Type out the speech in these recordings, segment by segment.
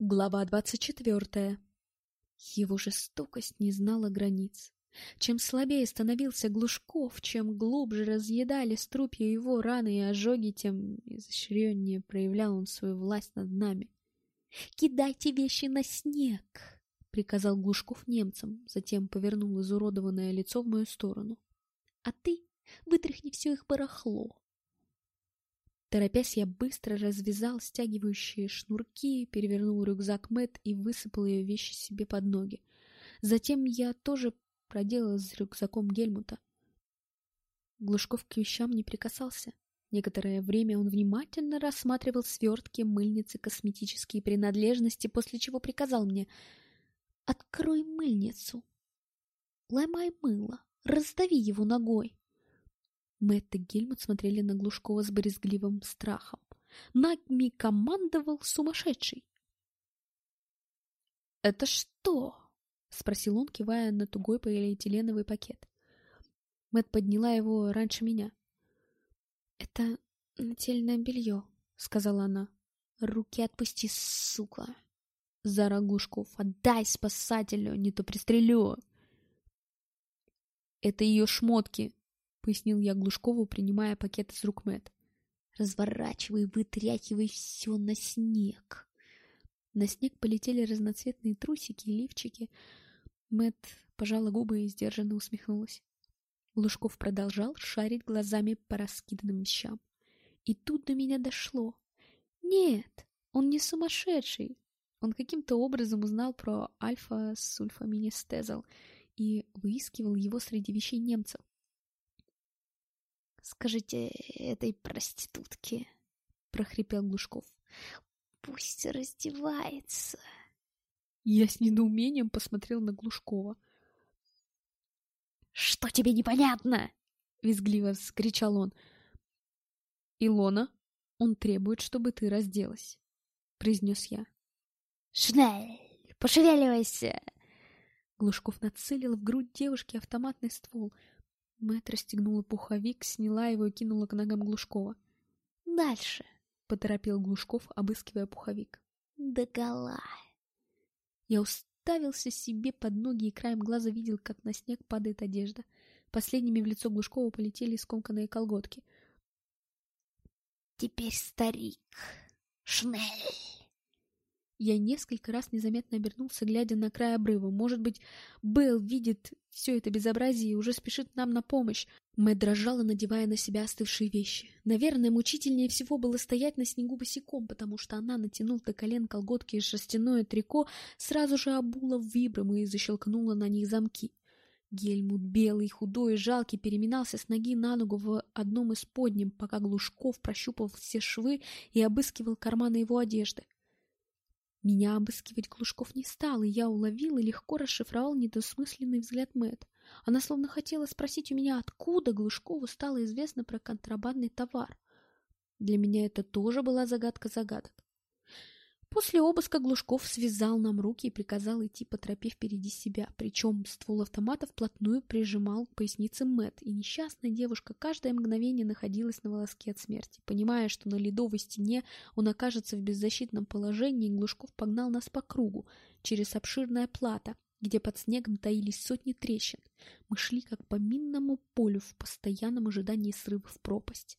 Глава 24. Его жестокость не знала границ. Чем слабее становился Глушков, чем глубже разъедали струпья его раны и ожоги, тем изощреннее проявлял он свою власть над нами. «Кидайте вещи на снег!» — приказал Глушков немцам, затем повернул изуродованное лицо в мою сторону. «А ты вытряхни все их барахло!» Торопясь, я быстро развязал стягивающие шнурки, перевернул рюкзак Мэтт и высыпал ее вещи себе под ноги. Затем я тоже проделал с рюкзаком Гельмута. Глушков к вещам не прикасался. Некоторое время он внимательно рассматривал свертки, мыльницы, косметические принадлежности, после чего приказал мне: «Открой мыльницу, ломай мыло, раздави его ногой». Мэтт и Гельмут смотрели на Глушкова с брезгливым страхом. Нами командовал сумасшедший. «Это что?» — спросил он, кивая на тугой полиэтиленовый пакет. Мэтт подняла его раньше меня. «Это нательное белье», — сказала она. «Руки отпусти, сука!» — заорал Глушков. «Отдай спасателю, не то пристрелю!» «Это ее шмотки», — пояснил я Глушкову, принимая пакет из рук Мэтт. «Разворачивай, вытряхивай все на снег». На снег полетели разноцветные трусики и лифчики. Мэтт пожала губы и сдержанно усмехнулась. Глушков продолжал шарить глазами по раскиданным вещам. И тут до меня дошло. Нет, он не сумасшедший. Он каким-то образом узнал про альфа-сульфаминестезол и выискивал его среди вещей немцев. «Скажите этой проститутке», — прохрипел Глушков, — «пусть раздевается». Я с недоумением посмотрел на Глушкова. «Что тебе непонятно?» — визгливо вскричал он. «Илона, он требует, чтобы ты разделась», — произнес я. «Шнель, пошевеливайся!» Глушков нацелил в грудь девушки автоматный ствол. Мэтт расстегнула пуховик, сняла его и кинула к ногам Глушкова. «Дальше», — поторопил Глушков, обыскивая пуховик. «Догола». Я уставился себе под ноги и краем глаза видел, как на снег падает одежда. Последними в лицо Глушкова полетели скомканные колготки. «Теперь старик, Шнель!» Я несколько раз незаметно обернулся, глядя на край обрыва. Может быть, Белл видит все это безобразие и уже спешит нам на помощь. Мэтт дрожала, надевая на себя остывшие вещи. Наверное, мучительнее всего было стоять на снегу босиком, потому что она, натянув до колен колготки и шерстяное трико, сразу же обула вибрам и защелкнула на них замки. Гельмут, белый, худой и жалкий, переминался с ноги на ногу в одном из подним, пока Глушков прощупывал все швы и обыскивал карманы его одежды. Меня обыскивать Глушков не стал, и я уловил и легко расшифровал недосмысленный взгляд Мэтт. Она словно хотела спросить у меня, откуда Глушкову стало известно про контрабандный товар. Для меня это тоже была загадка загадок. После обыска Глушков связал нам руки и приказал идти по тропе впереди себя, причем ствол автомата вплотную прижимал к пояснице Мэтт, и несчастная девушка каждое мгновение находилась на волоске от смерти. Понимая, что на ледовой стене он окажется в беззащитном положении, Глушков погнал нас по кругу, через обширное плато, где под снегом таились сотни трещин. Мы шли как по минному полю в постоянном ожидании срыва в пропасть.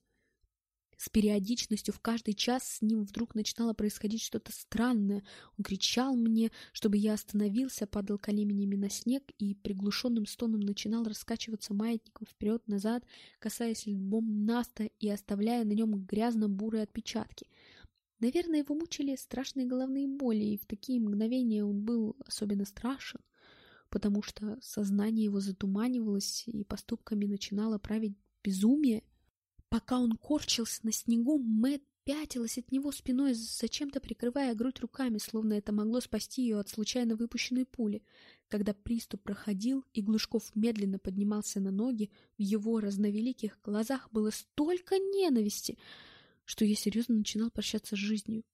С периодичностью в каждый час с ним вдруг начинало происходить что-то странное. Он кричал мне, чтобы я остановился, падал коленями на снег и приглушенным стоном начинал раскачиваться маятником вперед-назад, касаясь лбом наста и оставляя на нем грязно-бурые отпечатки. Наверное, его мучили страшные головные боли, и в такие мгновения он был особенно страшен, потому что сознание его затуманивалось, и поступками начинало править безумие. Пока он корчился на снегу, Мэтт пятилась от него спиной, зачем-то прикрывая грудь руками, словно это могло спасти ее от случайно выпущенной пули. Когда приступ проходил, и Глушков медленно поднимался на ноги, в его разновеликих глазах было столько ненависти, что я серьезно начинал прощаться с жизнью.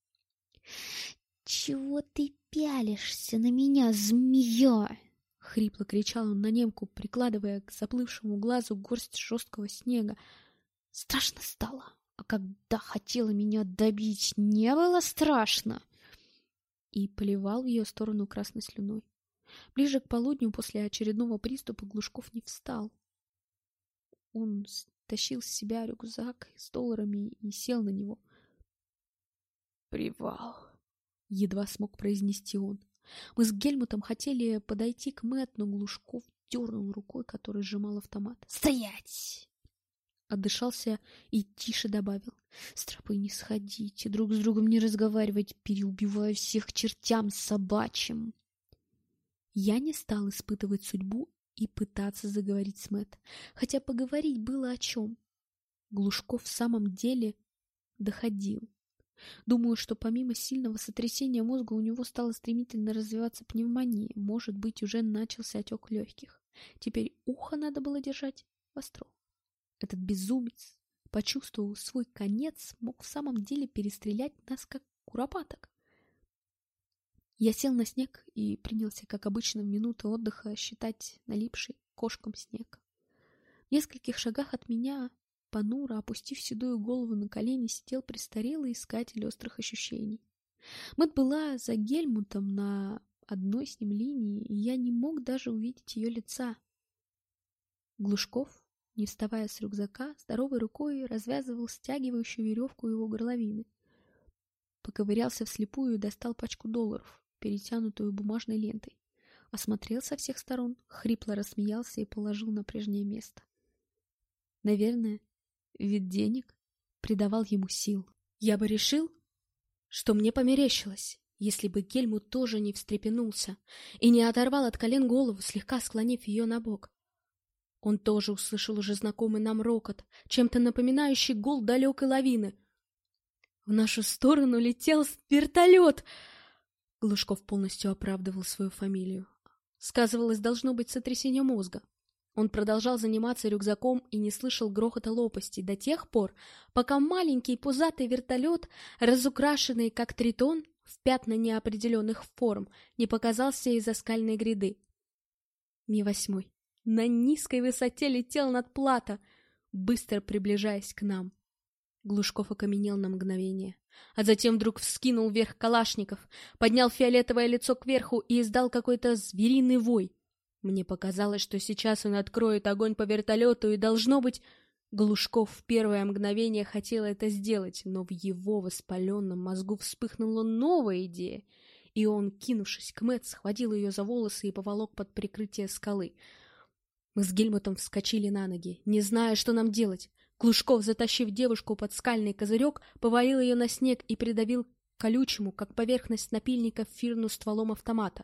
«Чего ты пялишься на меня, змея?» — хрипло кричал он на немку, прикладывая к заплывшему глазу горсть жесткого снега. Страшно стало, а когда хотела меня добить, не было страшно. и поливал в ее сторону красной слюной. Ближе к полудню после очередного приступа Глушков не встал. Он стащил с себя рюкзак с долларами и сел на него. «Привал», — едва смог произнести он. Мы с Гельмутом хотели подойти к Мэтт, но Глушков дернул рукой, которой сжимал автомат. «Стоять!» Отдышался и тише добавил. «С тропы не сходите, друг с другом не разговаривать, переубиваю всех к чертям собачьим». Я не стал испытывать судьбу и пытаться заговорить с Мэтт, хотя поговорить было о чем. Глушков в самом деле доходил. Думаю, что помимо сильного сотрясения мозга у него стала стремительно развиваться пневмония, может быть, уже начался отек легких. Теперь ухо надо было держать востро. Этот безумец, почувствовав свой конец, мог в самом деле перестрелять нас, как куропаток. Я сел на снег и принялся, как обычно, в минуты отдыха считать налипший кошкам снег. В нескольких шагах от меня, понуро опустив седую голову на колени, сидел престарелый искатель острых ощущений. Мэтт была за Гельмутом на одной с ним линии, и я не мог даже увидеть ее лица. Глушков, не вставая с рюкзака, здоровой рукой развязывал стягивающую веревку его горловины. Поковырялся вслепую и достал пачку долларов, перетянутую бумажной лентой. Осмотрел со всех сторон, хрипло рассмеялся и положил на прежнее место. Наверное, вид денег придавал ему сил. Я бы решил, что мне померещилось, если бы Гельмут тоже не встрепенулся и не оторвал от колен голову, слегка склонив ее на бок. Он тоже услышал уже знакомый нам рокот, чем-то напоминающий гул далекой лавины. В нашу сторону летел вертолет! Глушков полностью оправдывал свою фамилию. Сказывалось, должно быть, сотрясение мозга. Он продолжал заниматься рюкзаком и не слышал грохота лопастей до тех пор, пока маленький пузатый вертолет, разукрашенный как тритон, в пятна неопределенных форм, не показался из-за скальной гряды. Ми-8 на низкой высоте летел над плато, быстро приближаясь к нам. Глушков окаменел на мгновение, а затем вдруг вскинул вверх калашников, поднял фиолетовое лицо кверху и издал какой-то звериный вой. Мне показалось, что сейчас он откроет огонь по вертолету, и, должно быть, Глушков в первое мгновение хотел это сделать, но в его воспаленном мозгу вспыхнула новая идея, и он, кинувшись к Мэтт, схватил ее за волосы и поволок под прикрытие скалы. Мы с Гельмутом вскочили на ноги, не зная, что нам делать. Глушков, затащив девушку под скальный козырек, повалил ее на снег и придавил колючему, как поверхность напильника, фирну стволом автомата.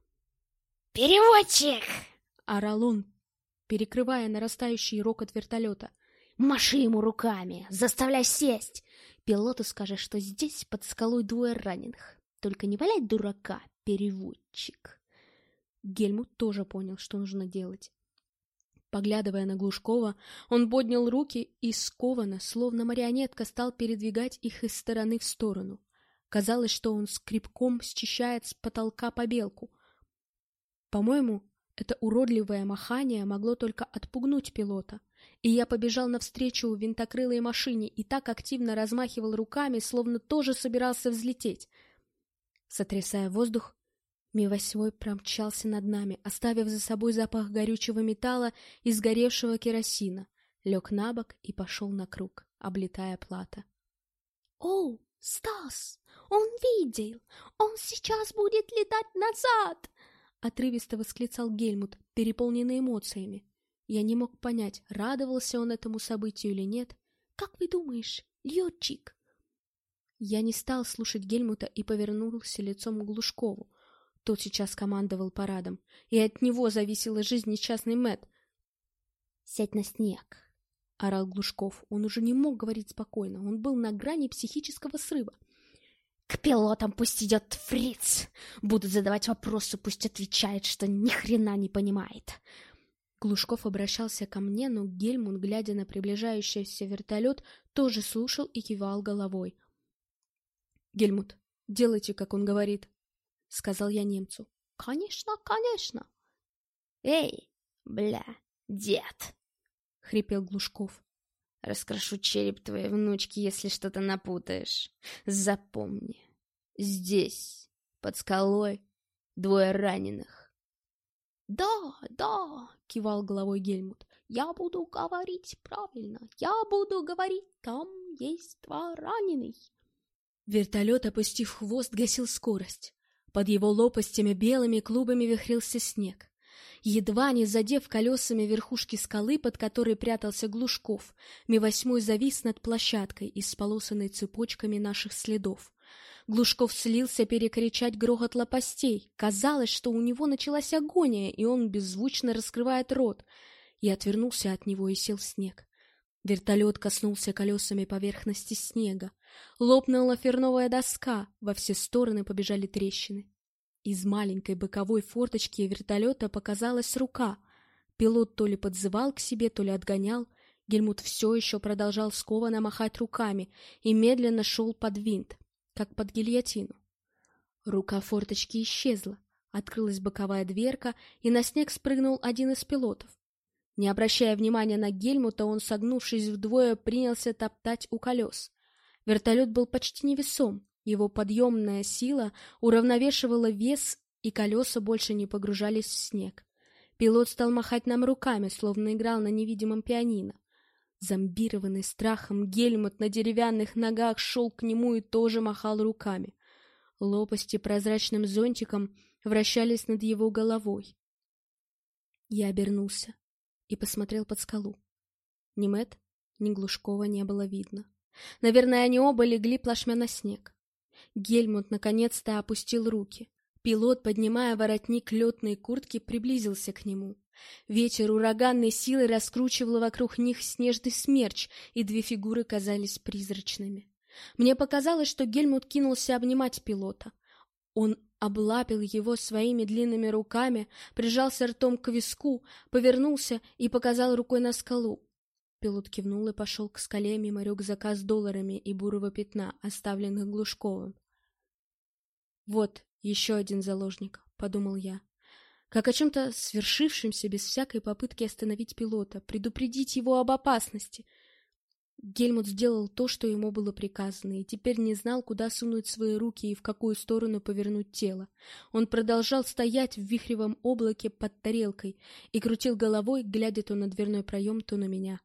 «Переводчик!» — орал он, перекрывая нарастающий рокот вертолета. «Маши ему руками, заставляй сесть! Пилоту скажи, что здесь под скалой 2 раненых. Только не валяй дурака, переводчик!» Гельмут тоже понял, что нужно делать. Поглядывая на Глушкова, он поднял руки и скованно, словно марионетка, стал передвигать их из стороны в сторону. Казалось, что он скребком счищает с потолка побелку. По-моему, это уродливое махание могло только отпугнуть пилота, и я побежал навстречу винтокрылой машине и так активно размахивал руками, словно тоже собирался взлететь. Сотрясая воздух, Ми-8 промчался над нами, оставив за собой запах горючего металла и сгоревшего керосина, лег на бок и пошел на круг, облетая плато. «О, Стас! Он видел! Он сейчас будет летать назад!» — отрывисто восклицал Гельмут, переполненный эмоциями. Я не мог понять, радовался он этому событию или нет. «Как вы думаешь, летчик?» Я не стал слушать Гельмута и повернулся лицом к Глушкову. Тот сейчас командовал парадом, и от него зависела жизнь несчастной Мэтт. «Сядь на снег!» — орал Глушков. Он уже не мог говорить спокойно, он был на грани психического срыва. «К пилотам пусть идет фриц! Будут задавать вопросы, пусть отвечает, что ни хрена не понимает!» Глушков обращался ко мне, но Гельмут, глядя на приближающийся вертолет, тоже слушал и кивал головой. «Гельмут, делайте, как он говорит», — сказал я немцу. «Конечно, конечно!» «Эй, бля, дед!» — хрипел Глушков. «Раскрошу череп твоей внучки, если что-то напутаешь. Запомни, здесь под скалой двое раненых. «Да, да», — кивал головой Гельмут, — «я буду говорить правильно, я буду говорить, там есть два раненых». Вертолет, опустив хвост, гасил скорость. Под его лопастями белыми клубами вихрился снег. Едва не задев колесами верхушки скалы, под которой прятался Глушков, Ми-8 завис над площадкой, исполосанной цепочками наших следов. Глушков слился перекричать грохот лопастей. Казалось, что у него началась агония, и он беззвучно раскрывает рот. Я отвернулся от него и сел в снег. Вертолет коснулся колесами поверхности снега. Лопнула ферновая доска, во все стороны побежали трещины. Из маленькой боковой форточки вертолета показалась рука. Пилот то ли подзывал к себе, то ли отгонял. Гельмут все еще продолжал скованно махать руками и медленно шел под винт, как под гильотину. Рука форточки исчезла, открылась боковая дверка, и на снег спрыгнул один из пилотов. Не обращая внимания на Гельмута, он, согнувшись вдвое, принялся топтать у колес. Вертолет был почти невесом, его подъемная сила уравновешивала вес, и колеса больше не погружались в снег. Пилот стал махать нам руками, словно играл на невидимом пианино. Зомбированный страхом, Гельмут на деревянных ногах шел к нему и тоже махал руками. Лопасти прозрачным зонтиком вращались над его головой. Я обернулся и посмотрел под скалу. Ни Мэт, ни Глушкова не было видно. Наверное, они оба легли плашмя на снег. Гельмут наконец-то опустил руки. Пилот, поднимая воротник летной куртки, приблизился к нему. Ветер ураганной силой раскручивал вокруг них снежный смерч, и две фигуры казались призрачными. Мне показалось, что Гельмут кинулся обнимать пилота. Он облапил его своими длинными руками, прижался ртом к виску, повернулся и показал рукой на скалу. Пилот кивнул и пошел к скале мимо рюкзака с долларами и бурого пятна, оставленных Глушковым. «Вот еще один заложник», — подумал я. Как о чем-то свершившемся, без всякой попытки остановить пилота, предупредить его об опасности. Гельмут сделал то, что ему было приказано, и теперь не знал, куда сунуть свои руки и в какую сторону повернуть тело. Он продолжал стоять в вихревом облаке под тарелкой и крутил головой, глядя то на дверной проем, то на меня.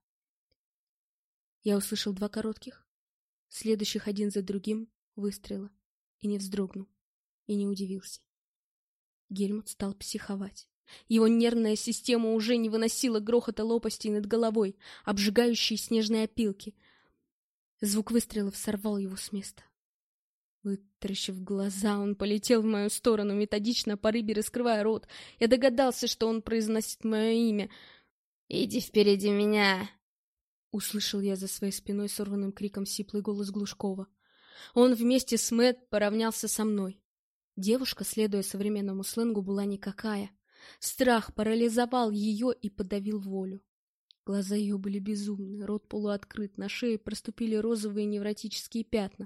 Я услышал два коротких, следующих один за другим, выстрела, и не вздрогнул, и не удивился. Гельмут стал психовать. Его нервная система уже не выносила грохота лопастей над головой, обжигающей снежные опилки. Звук выстрелов сорвал его с места. Вытаращив глаза, он полетел в мою сторону, методично по рыбе раскрывая рот. Я догадался, что он произносит мое имя. «Иди впереди меня!» Услышал я за своей спиной сорванным криком сиплый голос Глушкова. Он вместе с Мэт поравнялся со мной. Девушка, следуя современному сленгу, была никакая. Страх парализовал ее и подавил волю. Глаза ее были безумны, рот полуоткрыт, на шее проступили розовые невротические пятна.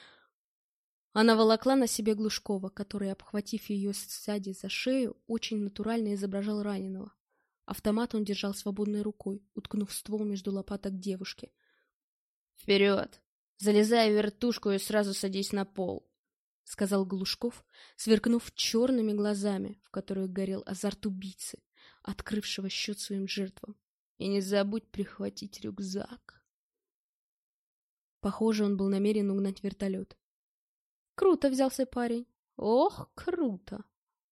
Она волокла на себе Глушкова, который, обхватив ее сзади за шею, очень натурально изображал раненого. Автомат он держал свободной рукой, уткнув ствол между лопаток девушки. «Вперед! Залезай в вертушку и сразу садись на пол!» — сказал Глушков, сверкнув черными глазами, в которых горел азарт убийцы, открывшего счет своим жертвам. «И не забудь прихватить рюкзак!» Похоже, он был намерен угнать вертолет. Круто взялся парень. Ох, круто!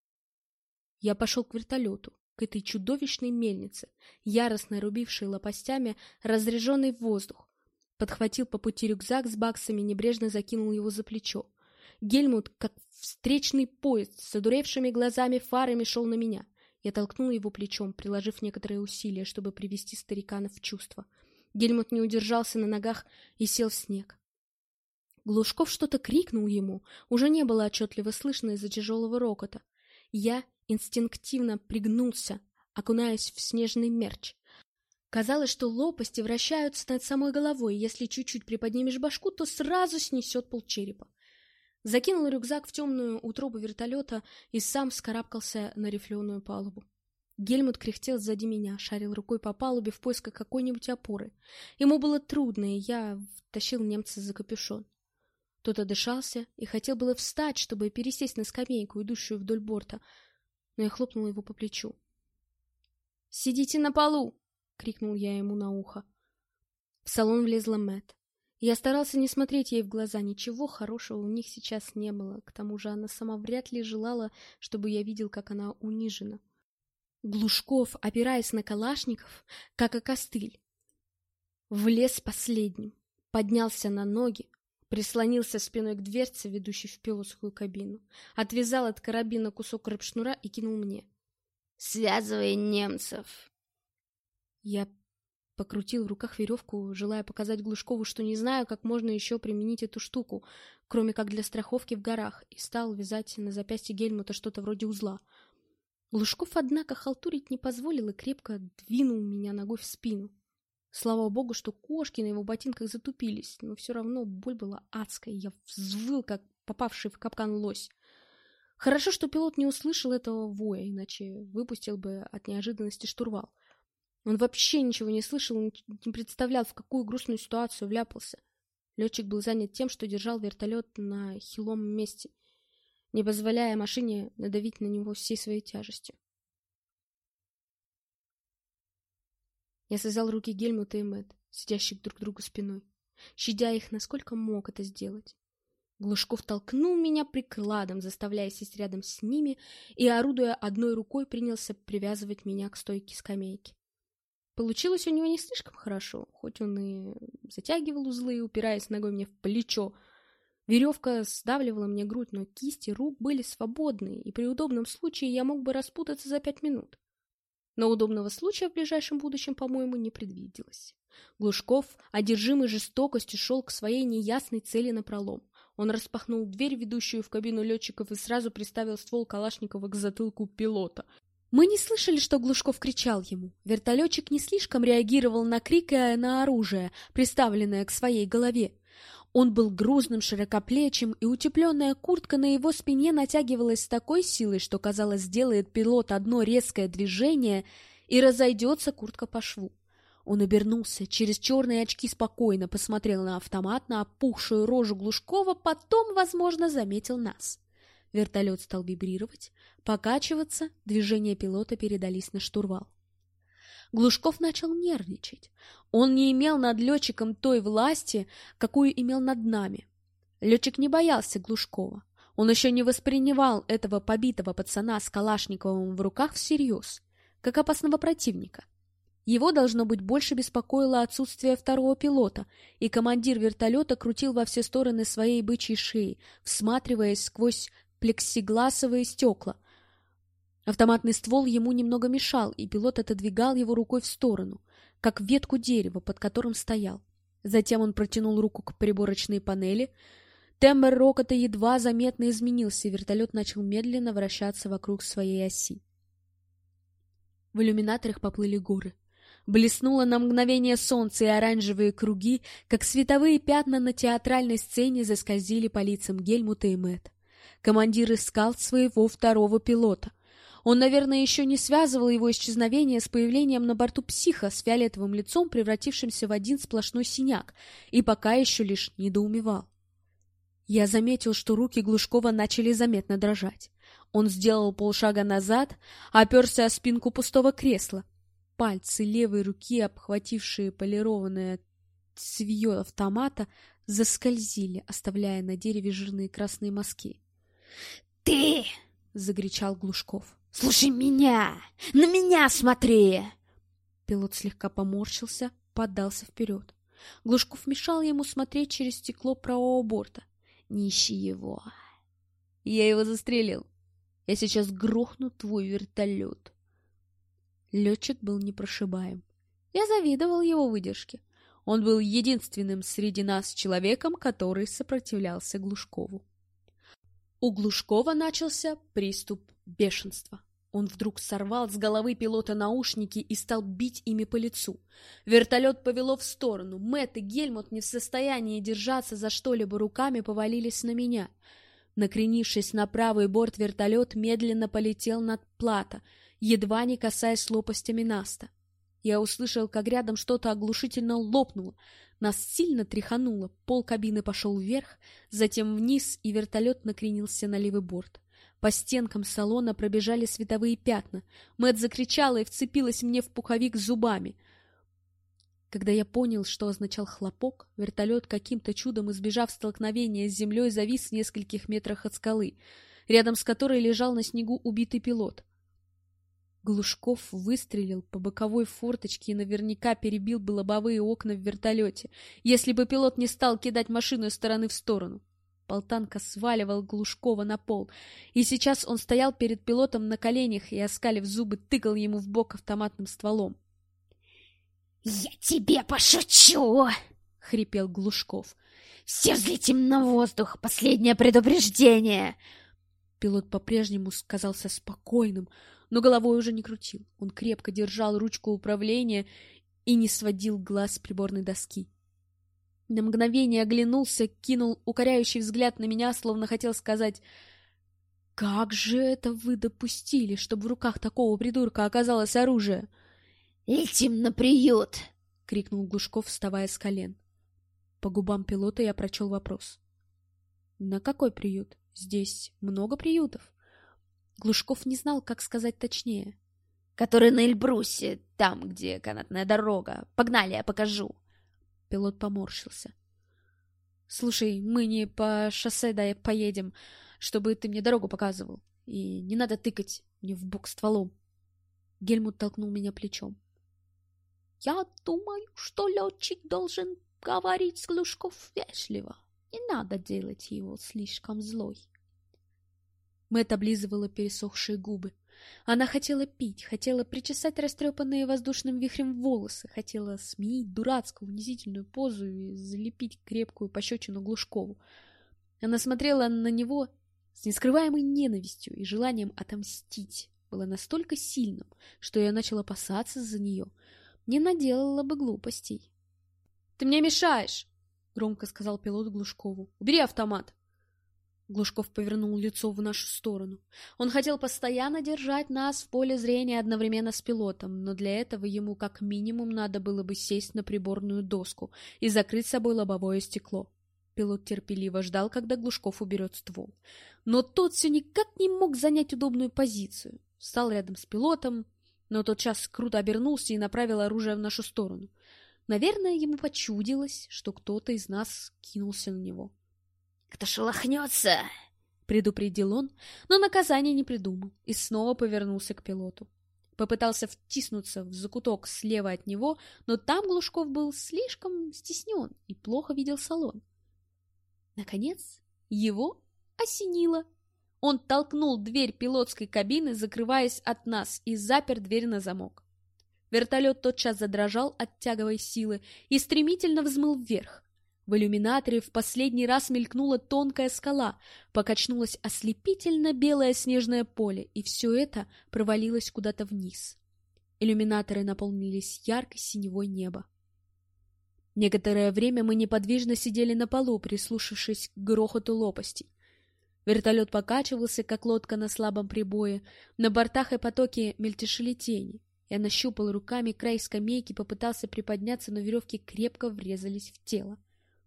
Я пошел к вертолету, к этой чудовищной мельнице, яростно рубившей лопастями разряженный воздух. Подхватил по пути рюкзак с баксами, небрежно закинул его за плечо. Гельмут, как встречный поезд, с одуревшими глазами фарами шел на меня. Я толкнул его плечом, приложив некоторые усилия, чтобы привести старикана в чувство. Гельмут не удержался на ногах и сел в снег. Глушков что-то крикнул ему, уже не было отчетливо слышно из-за тяжелого рокота. Я инстинктивно пригнулся, окунаясь в снежный мерч. Казалось, что лопасти вращаются над самой головой, и если чуть-чуть приподнимешь башку, то сразу снесет полчерепа. Закинул рюкзак в темную утробу вертолета и сам вскарабкался на рифленую палубу. Гельмут кряхтел сзади меня, шарил рукой по палубе в поисках какой-нибудь опоры. Ему было трудно, и я втащил немца за капюшон. Тот отдышался и хотел было встать, чтобы пересесть на скамейку, идущую вдоль борта, но я хлопнула его по плечу. «Сидите на полу!» — крикнул я ему на ухо. В салон влезла Мэтт. Я старался не смотреть ей в глаза, ничего хорошего у них сейчас не было, к тому же она сама вряд ли желала, чтобы я видел, как она унижена. Глушков, опираясь на калашников, как о костыль, влез последним, поднялся на ноги, прислонился спиной к дверце, ведущей в пилотскую кабину, отвязал от карабина кусок рыбшнура и кинул мне. «Связывай немцев!» Я покрутил в руках веревку, желая показать Глушкову, что не знаю, как можно еще применить эту штуку, кроме как для страховки в горах, и стал вязать на запястье Гельмута что-то вроде узла. Глушков, однако, халтурить не позволил и крепко двинул меня ногой в спину. Слава богу, что кошки на его ботинках затупились, но все равно боль была адская, я взвыл, как попавший в капкан лось. Хорошо, что пилот не услышал этого воя, иначе выпустил бы от неожиданности штурвал. Он вообще ничего не слышал и не представлял, в какую грустную ситуацию вляпался. Летчик был занят тем, что держал вертолет на хилом месте, не позволяя машине надавить на него всей своей тяжестью. Я связал руки Гельмута и Мэтт, сидящих друг к другу спиной, щадя их, насколько мог это сделать. Глушков толкнул меня прикладом, заставляя сесть рядом с ними, и, орудуя одной рукой, принялся привязывать меня к стойке скамейки. Получилось у него не слишком хорошо, хоть он и затягивал узлы, упираясь ногой мне в плечо. Веревка сдавливала мне грудь, но кисти рук были свободные, и при удобном случае я мог бы распутаться за 5 минут. Но удобного случая в ближайшем будущем, по-моему, не предвиделось. Глушков, одержимый жестокостью, шел к своей неясной цели напролом. Он распахнул дверь, ведущую в кабину летчиков, и сразу приставил ствол Калашникова к затылку пилота. Мы не слышали, что Глушков кричал ему. Вертолетчик не слишком реагировал на крик и на оружие, приставленное к своей голове. Он был грузным, широкоплечим, и утепленная куртка на его спине натягивалась с такой силой, что, казалось, сделает пилот одно резкое движение, и разойдется куртка по шву. Он обернулся, через черные очки спокойно посмотрел на автомат, на опухшую рожу Глушкова, потом, возможно, заметил нас. Вертолет стал вибрировать, покачиваться, движения пилота передались на штурвал. Глушков начал нервничать. Он не имел над летчиком той власти, какую имел над нами. Летчик не боялся Глушкова. Он еще не воспринимал этого побитого пацана с Калашниковым в руках всерьез, как опасного противника. Его, должно быть, больше беспокоило отсутствие второго пилота, и командир вертолета крутил во все стороны своей бычьей шеи, всматриваясь сквозь плексигласовые стекла. Автоматный ствол ему немного мешал, и пилот отодвигал его рукой в сторону, как ветку дерева, под которым стоял. Затем он протянул руку к приборочной панели. Тембр рокота едва заметно изменился, и вертолет начал медленно вращаться вокруг своей оси. В иллюминаторах поплыли горы. Блеснуло на мгновение солнце, и оранжевые круги, как световые пятна на театральной сцене, заскользили по лицам Гельмута и Мэтт. Командир искал своего второго пилота. Он, наверное, еще не связывал его исчезновение с появлением на борту психа с фиолетовым лицом, превратившимся в один сплошной синяк, и пока еще лишь недоумевал. Я заметил, что руки Глушкова начали заметно дрожать. Он сделал полшага назад, оперся о спинку пустого кресла. Пальцы левой руки, обхватившие полированное цевьё автомата, заскользили, оставляя на дереве жирные красные мазки. «Ты!» — закричал Глушков. «Слушай меня! На меня смотри!» Пилот слегка поморщился, поддался вперед. Глушков мешал ему смотреть через стекло правого борта. «Не ищи его! Я его застрелил! Я сейчас грохну твой вертолет!» Летчик был непрошибаем. Я завидовал его выдержке. Он был единственным среди нас человеком, который сопротивлялся Глушкову. У Глушкова начался приступ бешенства. Он вдруг сорвал с головы пилота наушники и стал бить ими по лицу. Вертолет повело в сторону. Мэтт и Гельмут, не в состоянии держаться за что-либо руками, повалились на меня. Накренившись на правый борт, вертолет медленно полетел над плато, едва не касаясь лопастями наста. Я услышал, как рядом что-то оглушительно лопнуло. Нас сильно тряхануло, пол кабины пошел вверх, затем вниз, и вертолет накренился на левый борт. По стенкам салона пробежали световые пятна. Мэтт закричала и вцепилась мне в пуховик зубами. Когда я понял, что означал хлопок, вертолет, каким-то чудом избежав столкновения с землей, завис в нескольких метрах от скалы, рядом с которой лежал на снегу убитый пилот. Глушков выстрелил по боковой форточке и наверняка перебил бы лобовые окна в вертолете, если бы пилот не стал кидать машину из стороны в сторону. Болтанка сваливал Глушкова на пол, и сейчас он стоял перед пилотом на коленях и, оскалив зубы, тыкал ему в бок автоматным стволом. «Я тебе пошучу!» — хрипел Глушков. «Все взлетим на воздух! Последнее предупреждение!» Пилот по-прежнему казался спокойным, но головой уже не крутил. Он крепко держал ручку управления и не сводил глаз с приборной доски. На мгновение оглянулся, кинул укоряющий взгляд на меня, словно хотел сказать: «Как же это вы допустили, чтобы в руках такого придурка оказалось оружие?» «Летим на приют!» — крикнул Глушков, вставая с колен. По губам пилота я прочел вопрос. «На какой приют? Здесь много приютов?» Глушков не знал, как сказать точнее. «Который на Эльбрусе, там, где канатная дорога. Погнали, я покажу!» Пилот поморщился. «Слушай, мы не по шоссе поедем, чтобы ты мне дорогу показывал. И не надо тыкать мне в бок стволом». Гельмут толкнул меня плечом. «Я думаю, что летчик должен говорить с Глушков вежливо. Не надо делать его слишком злой». Мэтт облизывала пересохшие губы. Она хотела пить, хотела причесать растрепанные воздушным вихрем волосы, хотела сменить дурацкую унизительную позу и залепить крепкую пощечину Глушкову. Она смотрела на него с нескрываемой ненавистью и желанием отомстить. Было настолько сильным, что я начал опасаться за нее. Не наделала бы глупостей. «Ты мне мешаешь!» — громко сказал пилот Глушкову. «Убери автомат!» Глушков повернул лицо в нашу сторону. Он хотел постоянно держать нас в поле зрения одновременно с пилотом, но для этого ему как минимум надо было бы сесть на приборную доску и закрыть собой лобовое стекло. Пилот терпеливо ждал, когда Глушков уберет ствол. Но тот все никак не мог занять удобную позицию. Встал рядом с пилотом, но тотчас круто обернулся и направил оружие в нашу сторону. Наверное, ему почудилось, что кто-то из нас кинулся на него. «Кто шелохнется!» — предупредил он, но наказания не придумал и снова повернулся к пилоту. Попытался втиснуться в закуток слева от него, но там Глушков был слишком стеснен и плохо видел салон. Наконец, его осенило. Он толкнул дверь пилотской кабины, закрываясь от нас, и запер дверь на замок. Вертолет тотчас задрожал от тяговой силы и стремительно взмыл вверх. В иллюминаторе в последний раз мелькнула тонкая скала, покачнулось ослепительно белое снежное поле, и все это провалилось куда-то вниз. Иллюминаторы наполнились яркой синевой неба. Некоторое время мы неподвижно сидели на полу, прислушавшись к грохоту лопастей. Вертолет покачивался, как лодка на слабом прибое, на бортах и потоке мельтешили тени. Я нащупал руками край скамейки, попытался приподняться, но веревки крепко врезались в тело.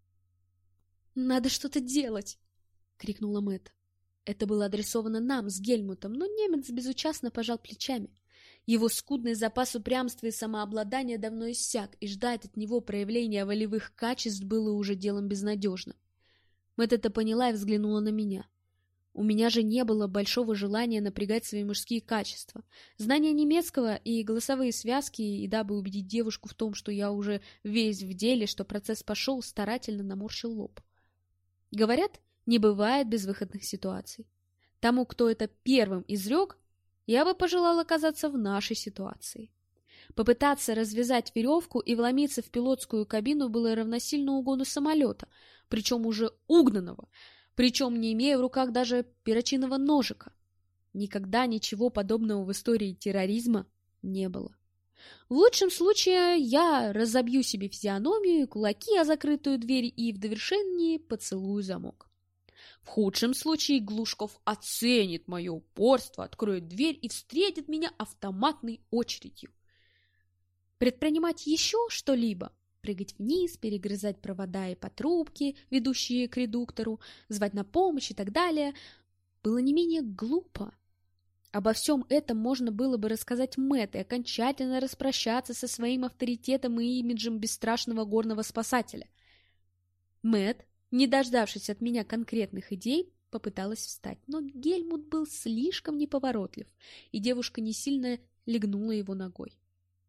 «Надо что-то делать!» — крикнула Мэтт. Это было адресовано нам с Гельмутом, но немец безучастно пожал плечами. Его скудный запас упрямства и самообладания давно иссяк, и ждать от него проявления волевых качеств было уже делом безнадежным. Мэтт это поняла и взглянула на меня. У меня же не было большого желания напрягать свои мужские качества. Знание немецкого и голосовые связки, и дабы убедить девушку в том, что я уже весь в деле, что процесс пошел, старательно наморщил лоб. Говорят, не бывает безвыходных ситуаций. Тому, кто это первым изрек, я бы пожелал оказаться в нашей ситуации. Попытаться развязать веревку и вломиться в пилотскую кабину было равносильно угону самолета, причем уже угнанного, причем не имея в руках даже перочинного ножика. Никогда ничего подобного в истории терроризма не было. В лучшем случае я разобью себе физиономию, кулаки о закрытую дверь и в довершении поцелую замок. В худшем случае Глушков оценит мое упорство, откроет дверь и встретит меня автоматной очередью. Предпринимать еще что-либо? Прыгать вниз, перегрызать провода и потрубки, ведущие к редуктору, звать на помощь и так далее, было не менее глупо. Обо всем этом можно было бы рассказать Мэтту и окончательно распрощаться со своим авторитетом и имиджем бесстрашного горного спасателя. Мэтт, не дождавшись от меня конкретных идей, попыталась встать, но Гельмут был слишком неповоротлив, и девушка не сильно легнула его ногой.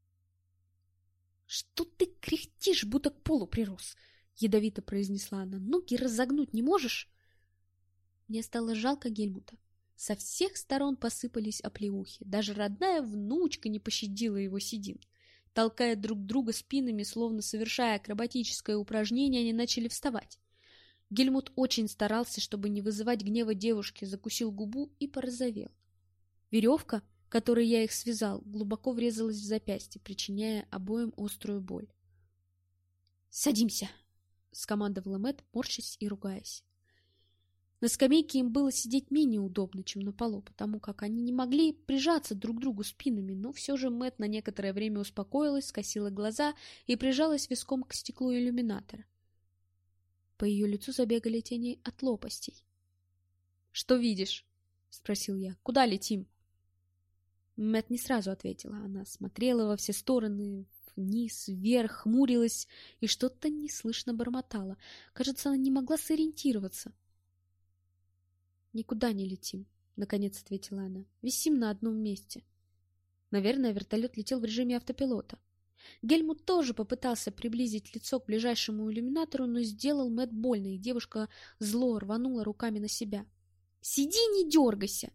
«Что ты кряхтишь, будто к полу прирос?» — ядовито произнесла она. «Ноги разогнуть не можешь?» Мне стало жалко Гельмута. Со всех сторон посыпались оплеухи. Даже родная внучка не пощадила его седин. Толкая друг друга спинами, словно совершая акробатическое упражнение, они начали вставать. Гельмут очень старался, чтобы не вызывать гнева девушки, закусил губу и порозовел. Веревка, которой я их связал, глубоко врезалась в запястье, причиняя обоим острую боль. «Садимся!» — скомандовала Мэтт, морщась и ругаясь. На скамейке им было сидеть менее удобно, чем на полу, потому как они не могли прижаться друг к другу спинами, но все же Мэтт на некоторое время успокоилась, скосила глаза и прижалась виском к стеклу иллюминатора. По ее лицу забегали тени от лопастей. «Что видишь?» — спросил я. «Куда летим?» Мэтт не сразу ответила. Она смотрела во все стороны, вниз, вверх, хмурилась и что-то неслышно бормотала. Кажется, она не могла сориентироваться. «Никуда не летим», — наконец ответила она. «Висим на одном месте». Наверное, вертолет летел в режиме автопилота. Гельмут тоже попытался приблизить лицо к ближайшему иллюминатору, но сделал Мэтт больно, и девушка зло рванула руками на себя. «Сиди, не дергайся!»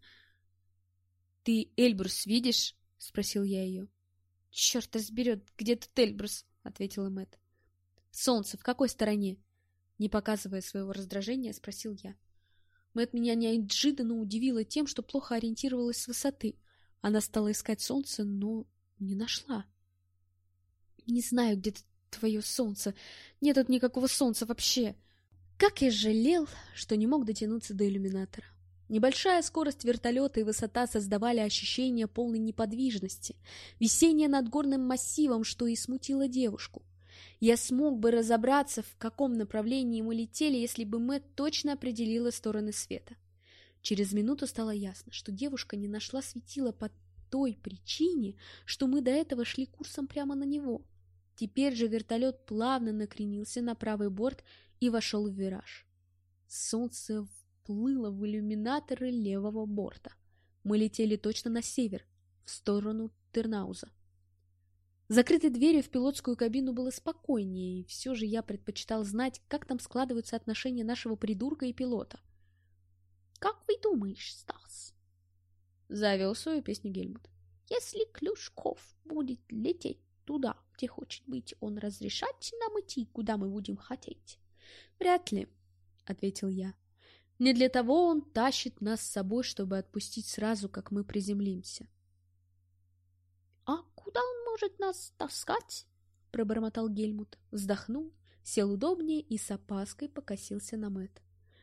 «Ты Эльбрус видишь?» — спросил я ее. «Черт разберет, где тут Эльбрус?» — ответила Мэтт. «Солнце в какой стороне?» Не показывая своего раздражения, спросил я. Мэтт меня неожиданно удивила тем, что плохо ориентировалась с высоты. Она стала искать солнце, но не нашла. «Не знаю, где твое солнце. Нет тут никакого солнца вообще». Как я жалел, что не мог дотянуться до иллюминатора. Небольшая скорость вертолета и высота создавали ощущение полной неподвижности, висения над горным массивом, что и смутило девушку. Я смог бы разобраться, в каком направлении мы летели, если бы Мэтт точно определила стороны света. Через минуту стало ясно, что девушка не нашла светила по той причине, что мы до этого шли курсом прямо на него. Теперь же вертолет плавно накренился на правый борт и вошел в вираж. Солнце вплыло в иллюминаторы левого борта. Мы летели точно на север, в сторону Тырнауза. Закрытой дверью в пилотскую кабину было спокойнее, и все же я предпочитал знать, как там складываются отношения нашего придурка и пилота. «Как вы думаешь, Стас?» — завел свою песню Гельмут. «Если Клюшков будет лететь туда, где хочет быть, он разрешать нам идти, куда мы будем хотеть?» «Вряд ли», — ответил я. «Не для того он тащит нас с собой, чтобы отпустить сразу, как мы приземлимся». «А куда он может нас таскать?» — пробормотал Гельмут, вздохнул, сел удобнее и с опаской покосился на Мэтт.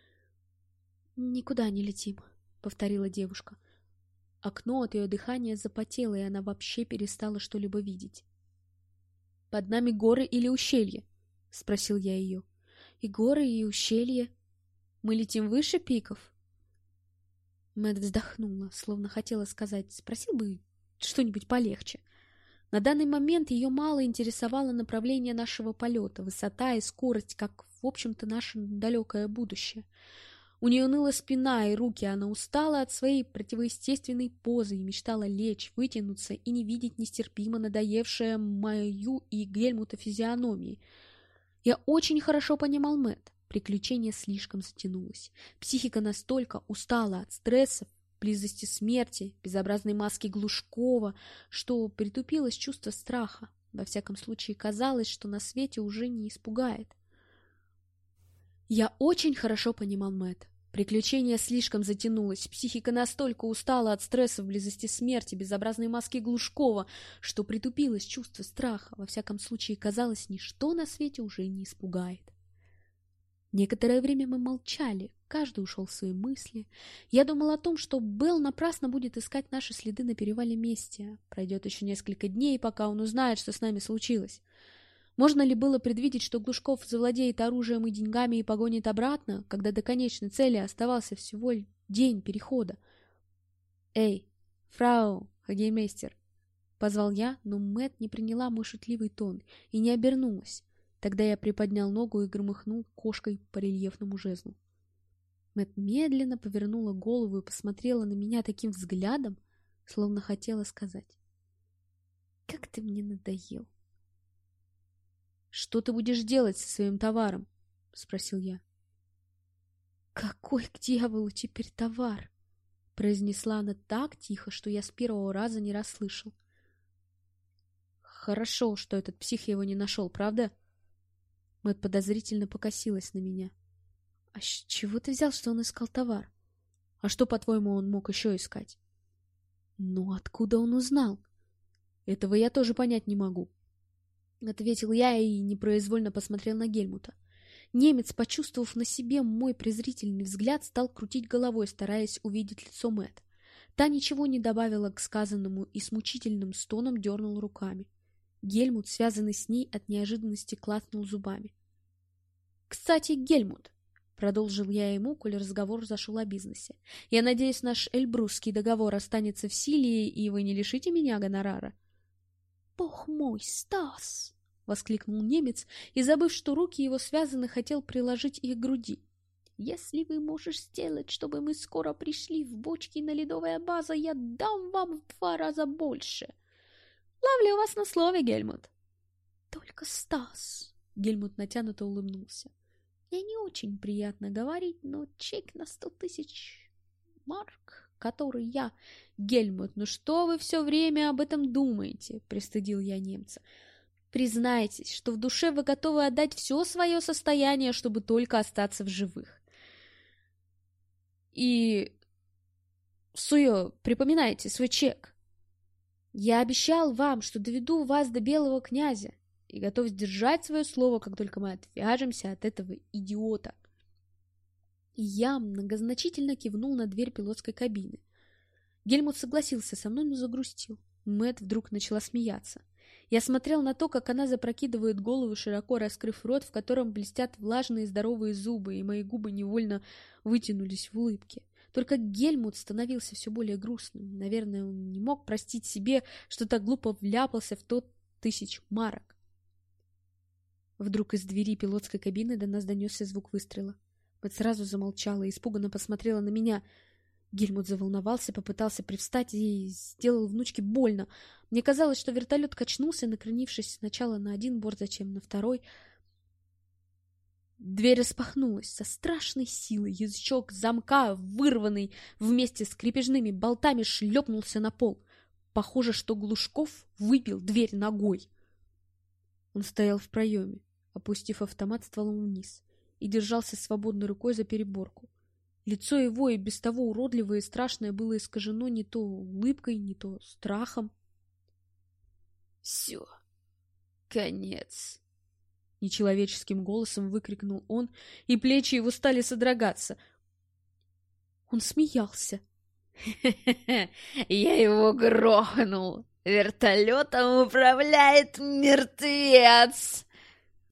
«Никуда не летим», — повторила девушка. Окно от ее дыхания запотело, и она вообще перестала что-либо видеть. «Под нами горы или ущелье?» — спросил я ее. «И горы, и ущелье. Мы летим выше пиков?» Мэтт вздохнула, словно хотела сказать: «Спросил бы что-нибудь полегче». На данный момент ее мало интересовало направление нашего полета, высота и скорость, как, в общем-то, наше далекое будущее. У нее ныла спина и руки, она устала от своей противоестественной позы и мечтала лечь, вытянуться и не видеть нестерпимо надоевшее мою и Гельмута физиономии. Я очень хорошо понимал Мэтт. Приключение слишком затянулось. Психика настолько устала от стрессов, близости смерти, безобразной маски Глушкова, что притупилось чувство страха. Во всяком случае, казалось, что на свете уже не испугает. Я очень хорошо понимал Мэтт. Приключение слишком затянулось, психика настолько устала от стресса в близости смерти, безобразной маски Глушкова, что притупилось чувство страха. Во всяком случае, казалось, ничто на свете уже не испугает. Некоторое время мы молчали, каждый ушел в свои мысли. Я думал о том, что Белл напрасно будет искать наши следы на перевале Местия. Пройдет еще несколько дней, пока он узнает, что с нами случилось. Можно ли было предвидеть, что Глушков завладеет оружием и деньгами и погонит обратно, когда до конечной цели оставался всего день перехода? «Эй, фрау Хагеймейстер!» — позвал я, но Мэтт не приняла мой шутливый тон и не обернулась. Тогда я приподнял ногу и громыхнул кошкой по рельефному жезлу. Мэтт медленно повернула голову и посмотрела на меня таким взглядом, словно хотела сказать: «Как ты мне надоел!» «Что ты будешь делать со своим товаром?» — спросил я. «Какой к дьяволу теперь товар?» — произнесла она так тихо, что я с первого раза не расслышал. «Хорошо, что этот псих его не нашел, правда?» Мэтт подозрительно покосилась на меня. «А с чего ты взял, что он искал товар? А что, по-твоему, он мог еще искать?» «Ну, откуда он узнал?» «Этого я тоже понять не могу», — ответил я и непроизвольно посмотрел на Гельмута. Немец, почувствовав на себе мой презрительный взгляд, стал крутить головой, стараясь увидеть лицо Мэтт. Та ничего не добавила к сказанному и с мучительным стоном дернул руками. Гельмут, связанный с ней, от неожиданности клацнул зубами. «Кстати, Гельмут», — продолжил я ему, коль разговор зашел о бизнесе, — «я надеюсь, наш Эльбрусский договор останется в силе, и вы не лишите меня гонорара?» «Бог мой, Стас!» — воскликнул немец и, забыв, что руки его связаны, хотел приложить их к груди. «Если вы можешь сделать, чтобы мы скоро пришли в бочки на ледовая база, я дам вам в 2 раза больше!» «Ловлю вас на слове, Гельмут!» «Только, Стас!» — Гельмут натянуто улыбнулся. «Мне не очень приятно говорить, но чек на 100 000 марок, который я...» «Гельмут, ну что вы все время об этом думаете?» — пристыдил я немца. «Признайтесь, что в душе вы готовы отдать все свое состояние, чтобы только остаться в живых. И... припоминайте свой чек. Я обещал вам, что доведу вас до Белого князя, и готов сдержать свое слово, как только мы отвяжемся от этого идиота». И я многозначительно кивнул на дверь пилотской кабины. Гельмут согласился со мной, но загрустил. Мэтт вдруг начала смеяться. Я смотрел на то, как она запрокидывает голову, широко раскрыв рот, в котором блестят влажные здоровые зубы, и мои губы невольно вытянулись в улыбке. Только Гельмут становился все более грустным. Наверное, он не мог простить себе, что так глупо вляпался в тот 1000 марок. Вдруг из двери пилотской кабины до нас донесся звук выстрела. Мэтт сразу замолчала и испуганно посмотрела на меня. Гельмут заволновался, попытался привстать и сделал внучке больно. Мне казалось, что вертолет качнулся, накренившись сначала на один борт, затем на второй. Дверь распахнулась со страшной силой. Язычок замка, вырванный вместе с крепежными болтами, шлепнулся на пол. Похоже, что Глушков выбил дверь ногой. Он стоял в проеме, опустив автомат стволом вниз, и держался свободной рукой за переборку. Лицо его, и без того уродливое и страшное, было искажено не то улыбкой, не то страхом. «Все, конец!» — нечеловеческим голосом выкрикнул он, и плечи его стали содрогаться. Он смеялся. «Я его грохнул! Вертолетом управляет мертвец!»